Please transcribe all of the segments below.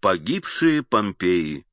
Погибшие Помпеи.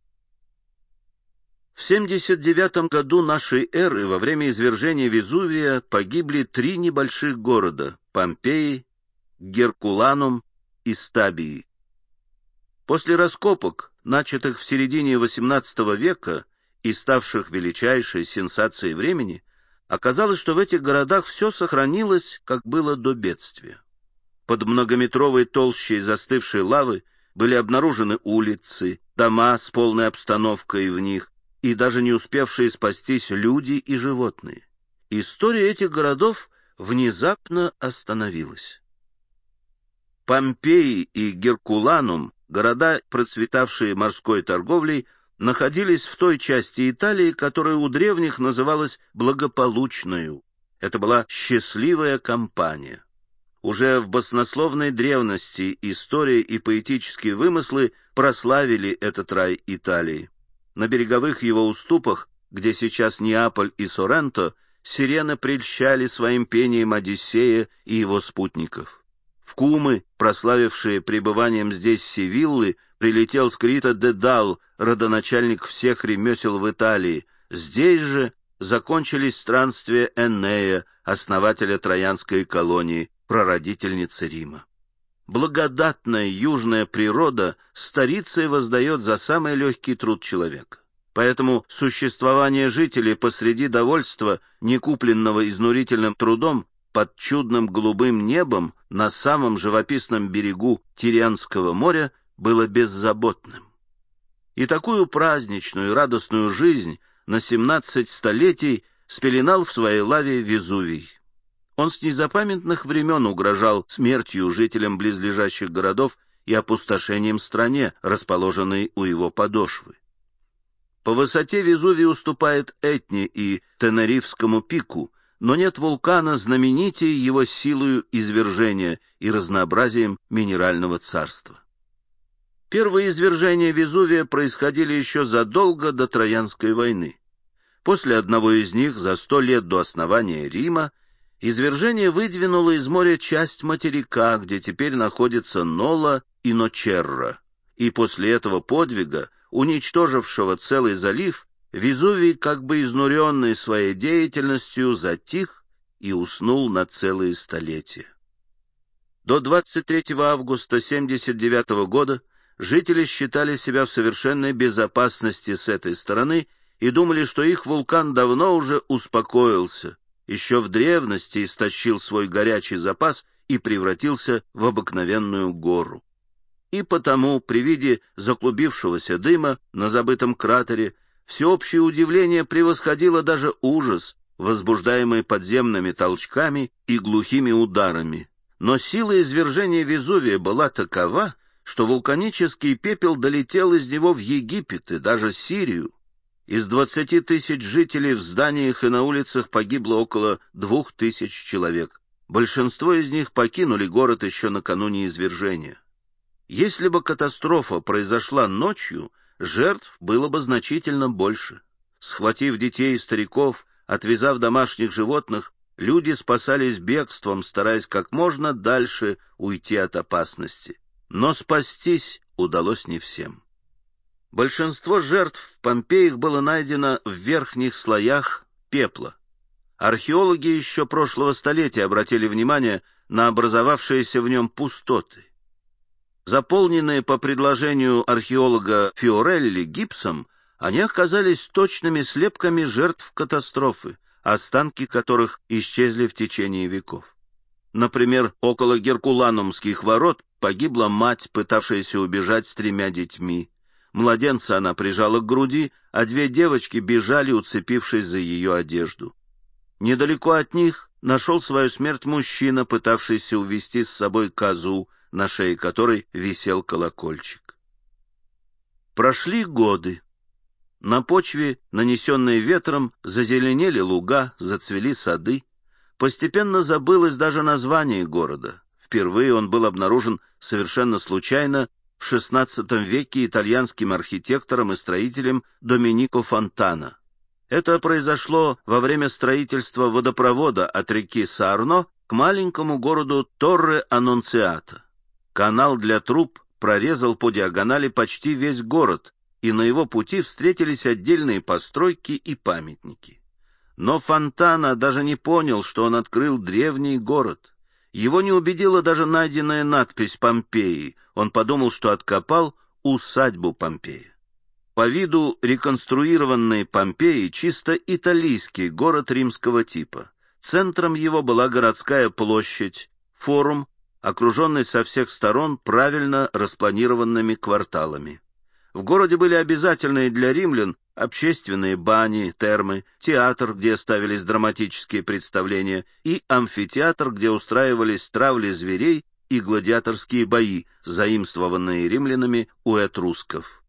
В 79 году нашей эры во время извержения Везувия погибли 3 небольших города – Помпеи, Геркуланум и Стабии. После раскопок, начатых в середине XVIII века и ставших величайшей сенсацией времени, оказалось, что в этих городах все сохранилось, как было до бедствия. Под многометровой толщей застывшей лавы были обнаружены улицы, дома с полной обстановкой в них, и даже не успевшие спастись люди и животные. История этих городов внезапно остановилась. Помпеи и Геркуланум, города, процветавшие морской торговлей, находились в той части Италии, которая у древних называлась благополучною. Это была счастливая компания. Уже в баснословной древности история и поэтические вымыслы прославили этот рай Италии. На береговых его уступах, где сейчас Неаполь и Соренто, сирены прельщали своим пением Одиссея и его спутников. В Кумы, прославившие пребыванием здесь Севиллы, прилетел с Крита Дедал, родоначальник всех ремесел в Италии. Здесь же закончились странствия Энея, основателя Троянской колонии, прародительницы Рима. Благодатная южная природа старицей воздает за самый легкий труд человека. Поэтому существование жителей посреди довольства, не купленного изнурительным трудом, под чудным голубым небом на самом живописном берегу Тирианского моря было беззаботным. И такую праздничную и радостную жизнь на 17 столетий спеленал в своей лаве Везувий. Он с незапамятных времен угрожал смертью жителям близлежащих городов и опустошением стране, расположенной у его подошвы. По высоте Везувий уступает Этне и Тенерифскому пику, но нет вулкана знаменитее его силою извержения и разнообразием минерального царства. Первые извержения Везувия происходили еще задолго до Троянской войны. После одного из них, за 100 лет до основания Рима, извержение выдвинуло из моря часть материка, где теперь находится Нола и Ночерра, и после этого подвига, уничтожившего целый залив, Везувий, как бы изнуренный своей деятельностью, затих и уснул на целые столетия. До 23 августа 79 года жители считали себя в совершенной безопасности с этой стороны и думали, что их вулкан давно уже успокоился, еще в древности истощил свой горячий запас и превратился в обыкновенную гору. И потому при виде заклубившегося дыма на забытом кратере всеобщее удивление превосходило даже ужас, возбуждаемый подземными толчками и глухими ударами. Но сила извержения Везувия была такова, что вулканический пепел долетел из него в Египет и даже Сирию. Из 20 тысяч жителей в зданиях и на улицах погибло около 2000 человек. Большинство из них покинули город еще накануне извержения. Если бы катастрофа произошла ночью, жертв было бы значительно больше. Схватив детей и стариков, отвязав домашних животных, люди спасались бегством, стараясь как можно дальше уйти от опасности. Но спастись удалось не всем. Большинство жертв в Помпеях было найдено в верхних слоях пепла. Археологи еще прошлого столетия обратили внимание на образовавшиеся в нем пустоты. Заполненные по предложению археолога Фиорелли гипсом, они оказались точными слепками жертв катастрофы, останки которых исчезли в течение веков. Например, около Геркуланумских ворот погибла мать, пытавшаяся убежать с 3 детьми. Младенца она прижала к груди, а 2 девочки бежали, уцепившись за ее одежду. Недалеко от них нашел свою смерть мужчина, пытавшийся увести с собой козу, на шее которой висел колокольчик. Прошли годы. На почве, нанесенной ветром, зазеленели луга, зацвели сады. Постепенно забылось даже название города. Впервые он был обнаружен совершенно случайно в XVI веке итальянским архитектором и строителем Доминико Фонтана. Это произошло во время строительства водопровода от реки Сарно к маленькому городу Торре-Аннунциата. Канал для труб прорезал по диагонали почти весь город, и на его пути встретились отдельные постройки и памятники. Но Фонтана даже не понял, что он открыл древний город. Его не убедила даже найденная надпись «Помпеи». Он подумал, что откопал усадьбу Помпея. По виду реконструированный Помпеи чисто италийский город римского типа. Центром его была городская площадь, форум, окруженный со всех сторон правильно распланированными кварталами. В городе были обязательные для римлян общественные бани, термы, театр, где ставились драматические представления, и амфитеатр, где устраивались травли зверей и гладиаторские бои, заимствованные римлянами у этрусков.